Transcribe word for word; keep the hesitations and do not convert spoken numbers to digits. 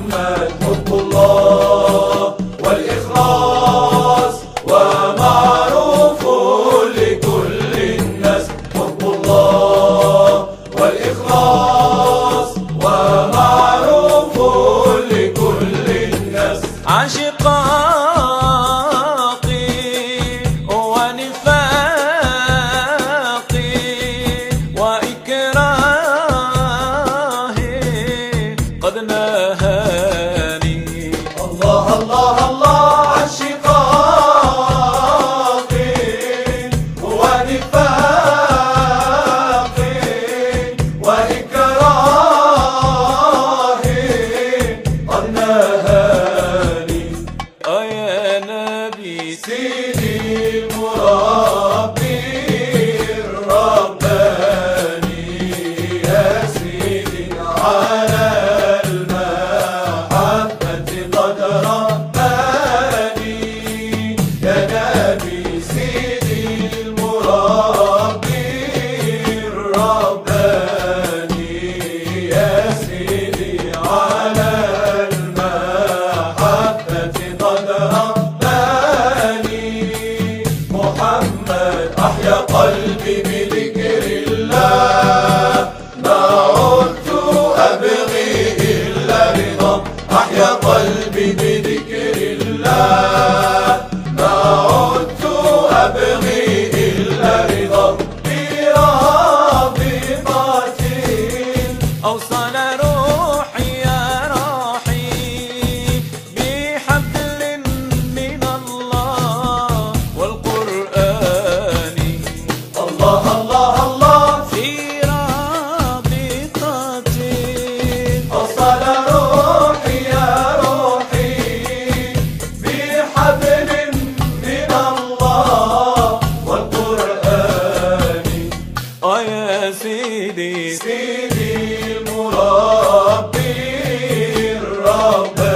محمد حب الله والإخلاص ومعروف لكل الناس. حب الله والإخلاص ومعروف لكل الناس. عشقاقي ونفاقي وإكراهي قد نهاني. الله الله الله عشقاقي ونفاقي وإكراهي قد نهاني. يا نبي سيدي المربي الرباني يا سيدي على المحبة قد رباني. يا نبي سيدي المربي الرباني يا سيدي على المحبة قد رباني. محمد أحيا قلبي بذكر الله ما عدت أبغي إلا رضا. أحيا قلبي بذكر الله ما عدت أبغي إلا رضا. برابطة أوصل روحي يا روحي بحبل من الله والقرآن. الله الله الله في رابطة أوصل روحي يا روحي بحبل من الله والقرآن. يا سيدي سيدي المربي الرباني